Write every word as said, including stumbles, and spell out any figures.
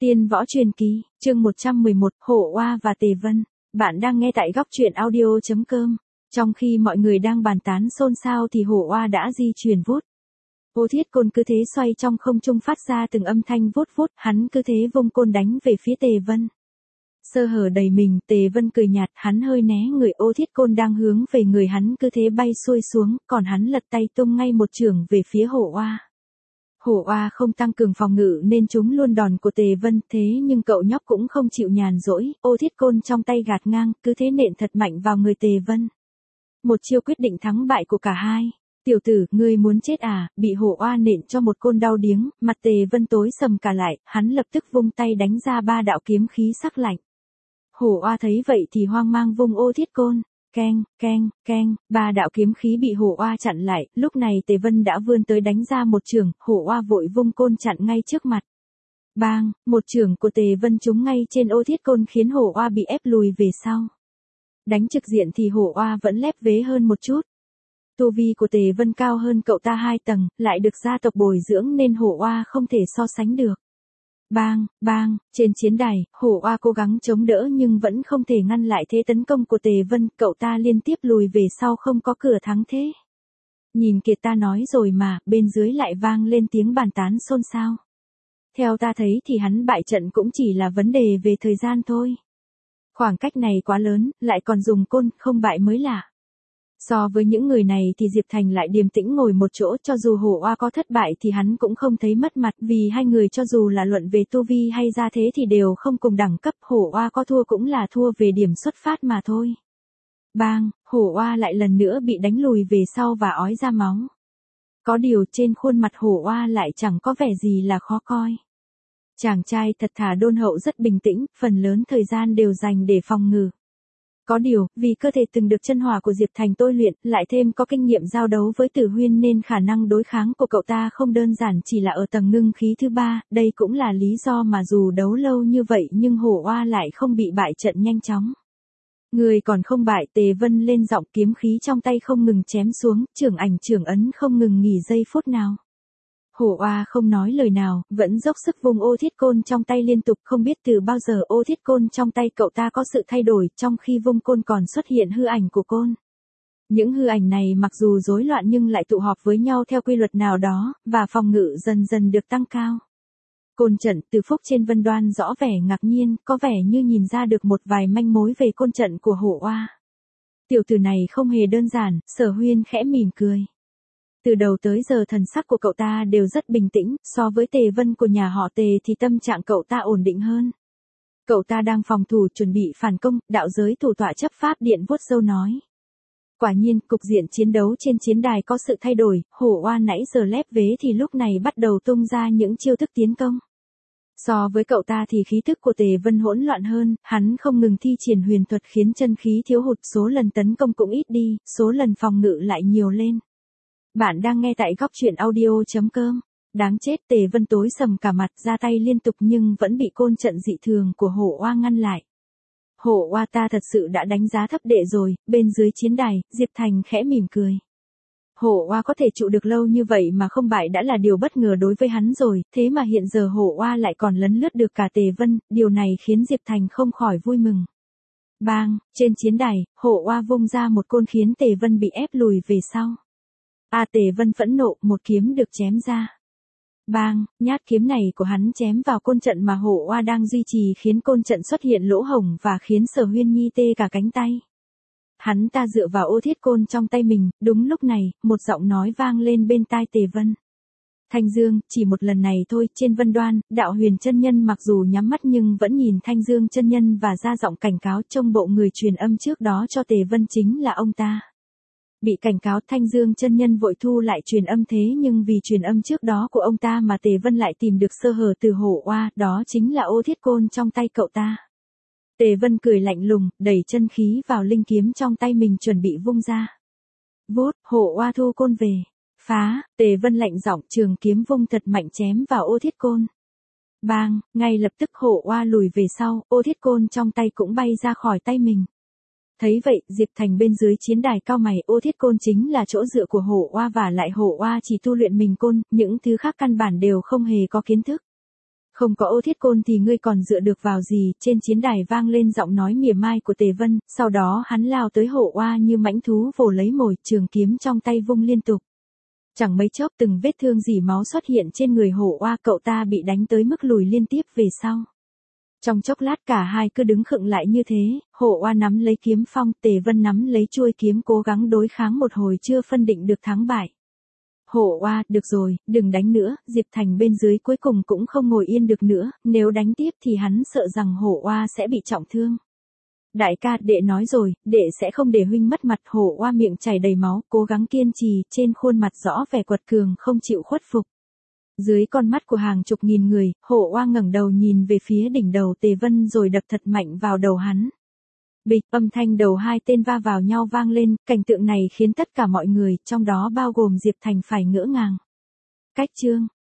Tiên võ truyền kỳ, chương một trăm mười một, Hổ Oa và Tề Vân. Bạn đang nghe tại góc truyện audio chấm com. Trong khi mọi người đang bàn tán xôn xao thì Hổ Oa đã di chuyển vút. Ô Thiết Côn cứ thế xoay trong không trung phát ra từng âm thanh vút vút, hắn cứ thế vung côn đánh về phía Tề Vân. Sơ hở đầy mình, Tề Vân cười nhạt, hắn hơi né người, Ô Thiết Côn đang hướng về người hắn cứ thế bay xuôi xuống, còn hắn lật tay tung ngay một chưởng về phía Hổ Oa. Hổ Oa không tăng cường phòng ngự nên chúng luôn đòn của Tề Vân, thế nhưng cậu nhóc cũng không chịu nhàn rỗi, Ô Thiết Côn trong tay gạt ngang, cứ thế nện thật mạnh vào người Tề Vân. Một chiêu quyết định thắng bại của cả hai. Tiểu tử, ngươi muốn chết à? Bị Hổ Oa nện cho một côn đau điếng, mặt Tề Vân tối sầm cả lại, hắn lập tức vung tay đánh ra ba đạo kiếm khí sắc lạnh. Hổ Oa thấy vậy thì hoang mang vung Ô Thiết Côn. Keng, keng, keng, ba đạo kiếm khí bị Hổ Oa chặn lại, lúc này Tề Vân đã vươn tới đánh ra một chưởng, Hổ Oa vội vung côn chặn ngay trước mặt. Bang, một chưởng của Tề Vân trúng ngay trên Ô Thiết Côn khiến Hổ Oa bị ép lùi về sau. Đánh trực diện thì Hổ Oa vẫn lép vế hơn một chút. Tu vi của Tề Vân cao hơn cậu ta hai tầng, lại được gia tộc bồi dưỡng nên Hổ Oa không thể so sánh được. Bang, bang, trên chiến đài, Hổ Oa cố gắng chống đỡ nhưng vẫn không thể ngăn lại thế tấn công của Tề Vân, cậu ta liên tiếp lùi về sau không có cửa thắng thế. Nhìn kìa, ta nói rồi mà, bên dưới lại vang lên tiếng bàn tán xôn xao. Theo ta thấy thì hắn bại trận cũng chỉ là vấn đề về thời gian thôi. Khoảng cách này quá lớn, lại còn dùng côn, không bại mới lạ. So với những người này thì Diệp Thành lại điềm tĩnh ngồi một chỗ, cho dù Hổ Oa có thất bại thì hắn cũng không thấy mất mặt, vì hai người cho dù là luận về tu vi hay gia thế thì đều không cùng đẳng cấp, Hổ Oa có thua cũng là thua về điểm xuất phát mà thôi. Bang, Hổ Oa lại lần nữa bị đánh lùi về sau và ói ra máu. Có điều trên khuôn mặt Hổ Oa lại chẳng có vẻ gì là khó coi. Chàng trai thật thà đôn hậu rất bình tĩnh, phần lớn thời gian đều dành để phòng ngự. Có điều, vì cơ thể từng được chân hỏa của Diệp Thành tôi luyện, lại thêm có kinh nghiệm giao đấu với Tử Huyên nên khả năng đối kháng của cậu ta không đơn giản chỉ là ở tầng ngưng khí thứ ba, đây cũng là lý do mà dù đấu lâu như vậy nhưng Hổ Oa lại không bị bại trận nhanh chóng. Người còn không bại, Tề Vân lên giọng, kiếm khí trong tay không ngừng chém xuống, chưởng ảnh chưởng ấn không ngừng nghỉ giây phút nào. Hổ Oa không nói lời nào, vẫn dốc sức vung Ô Thiết Côn trong tay liên tục, không biết từ bao giờ Ô Thiết Côn trong tay cậu ta có sự thay đổi, trong khi vung côn còn xuất hiện hư ảnh của côn. Những hư ảnh này mặc dù rối loạn nhưng lại tụ họp với nhau theo quy luật nào đó, và phòng ngự dần dần được tăng cao. Côn trận, Từ Phúc trên Vân Đoan rõ vẻ ngạc nhiên, có vẻ như nhìn ra được một vài manh mối về côn trận của Hổ Oa. Tiểu tử này không hề đơn giản, Sở Huyên khẽ mỉm cười. Từ đầu tới giờ thần sắc của cậu ta đều rất bình tĩnh, so với Tề Vân của nhà họ Tề thì tâm trạng cậu ta ổn định hơn. Cậu ta đang phòng thủ chuẩn bị phản công, đạo giới thủ tọa chấp pháp điện vuốt râu nói. Quả nhiên, cục diện chiến đấu trên chiến đài có sự thay đổi, Hổ Oa nãy giờ lép vế thì lúc này bắt đầu tung ra những chiêu thức tiến công. So với cậu ta thì khí thức của Tề Vân hỗn loạn hơn, hắn không ngừng thi triển huyền thuật khiến chân khí thiếu hụt, số lần tấn công cũng ít đi, số lần phòng ngự lại nhiều lên. Bạn đang nghe tại góc truyện audio chấm com. Đáng chết, Tề Vân tối sầm cả mặt, ra tay liên tục nhưng vẫn bị côn trận dị thường của Hổ Oa ngăn lại. Hổ Oa, ta thật sự đã đánh giá thấp đệ rồi. Bên dưới chiến đài, Diệp Thành khẽ mỉm cười. Hổ Oa có thể trụ được lâu như vậy mà không bại đã là điều bất ngờ đối với hắn rồi, thế mà hiện giờ Hổ Oa lại còn lấn lướt được cả Tề Vân, điều này khiến Diệp Thành không khỏi vui mừng. Bang, trên chiến đài, Hổ Oa vung ra một côn khiến Tề Vân bị ép lùi về sau. A Tề Vân phẫn nộ, một kiếm được chém ra. Bang, nhát kiếm này của hắn chém vào côn trận mà Hổ Oa đang duy trì khiến côn trận xuất hiện lỗ hổng và khiến Sở Huyên Nhi tê cả cánh tay. Hắn ta dựa vào Ô Thiết Côn trong tay mình, đúng lúc này, một giọng nói vang lên bên tai Tề Vân. Thanh Dương, chỉ một lần này thôi, trên Vân Đoan, Đạo Huyền chân nhân mặc dù nhắm mắt nhưng vẫn nhìn Thanh Dương chân nhân và ra giọng cảnh cáo, trông bộ người truyền âm trước đó cho Tề Vân chính là ông ta. Bị cảnh cáo, Thanh Dương chân nhân vội thu lại truyền âm, thế nhưng vì truyền âm trước đó của ông ta mà Tề Vân lại tìm được sơ hở từ Hổ Oa, đó chính là Ô Thiết Côn trong tay cậu ta. Tề Vân cười lạnh lùng, đẩy chân khí vào linh kiếm trong tay mình chuẩn bị vung ra. Vút, Hổ Oa thu côn về. Phá, Tề Vân lạnh giọng, trường kiếm vung thật mạnh chém vào Ô Thiết Côn. Bang, ngay lập tức Hổ Oa lùi về sau, Ô Thiết Côn trong tay cũng bay ra khỏi tay mình. Thấy vậy, Diệp Thành bên dưới chiến đài cao mày, Ô Thiết Côn chính là chỗ dựa của Hổ Oa và lại Hổ Oa chỉ tu luyện mình côn, những thứ khác căn bản đều không hề có kiến thức. Không có Ô Thiết Côn thì ngươi còn dựa được vào gì? Trên chiến đài vang lên giọng nói mỉa mai của Tề Vân, sau đó hắn lao tới Hộ Oa như mãnh thú vồ lấy mồi, trường kiếm trong tay vung liên tục. Chẳng mấy chốc từng vết thương dỉ máu xuất hiện trên người Hộ Oa, cậu ta bị đánh tới mức lùi liên tiếp về sau. Trong chốc lát cả hai cứ đứng khựng lại như thế, Hộ Oa nắm lấy kiếm phong, Tề Vân nắm lấy chuôi kiếm cố gắng đối kháng một hồi chưa phân định được thắng bại. Hộ Oa, được rồi, đừng đánh nữa, Diệp Thành bên dưới cuối cùng cũng không ngồi yên được nữa, nếu đánh tiếp thì hắn sợ rằng Hộ Oa sẽ bị trọng thương. Đại ca, đệ nói rồi, đệ sẽ không để huynh mất mặt. Hộ Oa miệng chảy đầy máu, cố gắng kiên trì, trên khuôn mặt rõ vẻ quật cường không chịu khuất phục. Dưới con mắt của hàng chục nghìn người, Hộ Oa ngẩng đầu nhìn về phía đỉnh đầu Tề Vân rồi đập thật mạnh vào đầu hắn. Bịch, âm thanh đầu hai tên va vào nhau vang lên, cảnh tượng này khiến tất cả mọi người, trong đó bao gồm Diệp Thành phải ngỡ ngàng. Cách chương